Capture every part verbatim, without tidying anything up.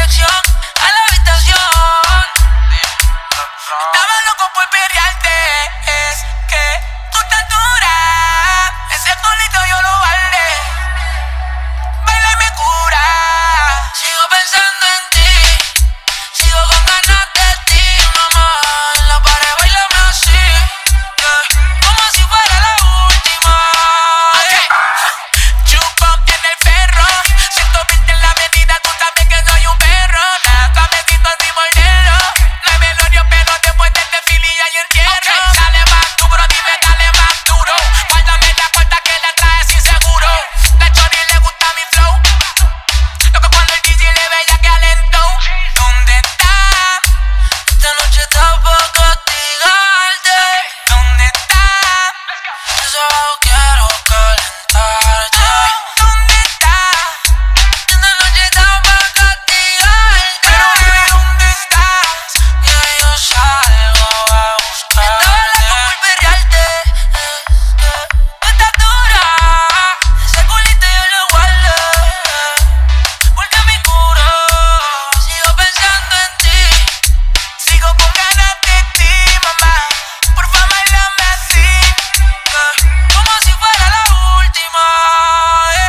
dirección a la habitación. Estaba loco por perrearte. Es que tu estatura, ese culito yo lo vale. Baila y me cura. Sigo pensando en ti. Sigo con ganas de ti, mamá. En la pared bailame así, yeah. Como si fuera la última, yeah. Chupón tiene el perro. Siento verte en la avenida, tú también que soy un perro. Nada, suavecito sin morderlo. No hay velorio, pero después del desfile ya hay entierro. Okay. Dale más duro, dime, dale más duro. Guárdame la puerta que la trae sin seguro. La chori le gusta mi flow. Loco cuando el D J le ve ya que alentó. ¿Dónde estás? Esta noche está pa' castigarte. ¿Dónde estás? Yo solo quiero calentarte. ¿Dónde estás? Esta noche está pa' castigarte. Pero baby, ¿dónde estás? Ya yo salgo a buscarte. Estaba loco por perrearte. Tu estatura, ese culito yo lo guardo, porque me curo. Sigo pensando en ti. Sigo con ganas de ti, mamá. Por favor, bailame así, yeah. Como si fuera la última, yeah.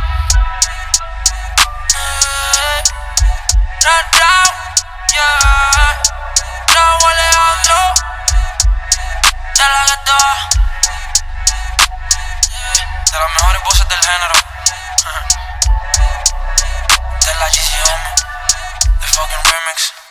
Eh, Ra, ra, yeah. Raúl Alejandro, de la gueto, yeah. De las mejores voces del género, de la G C Home, the fucking remix.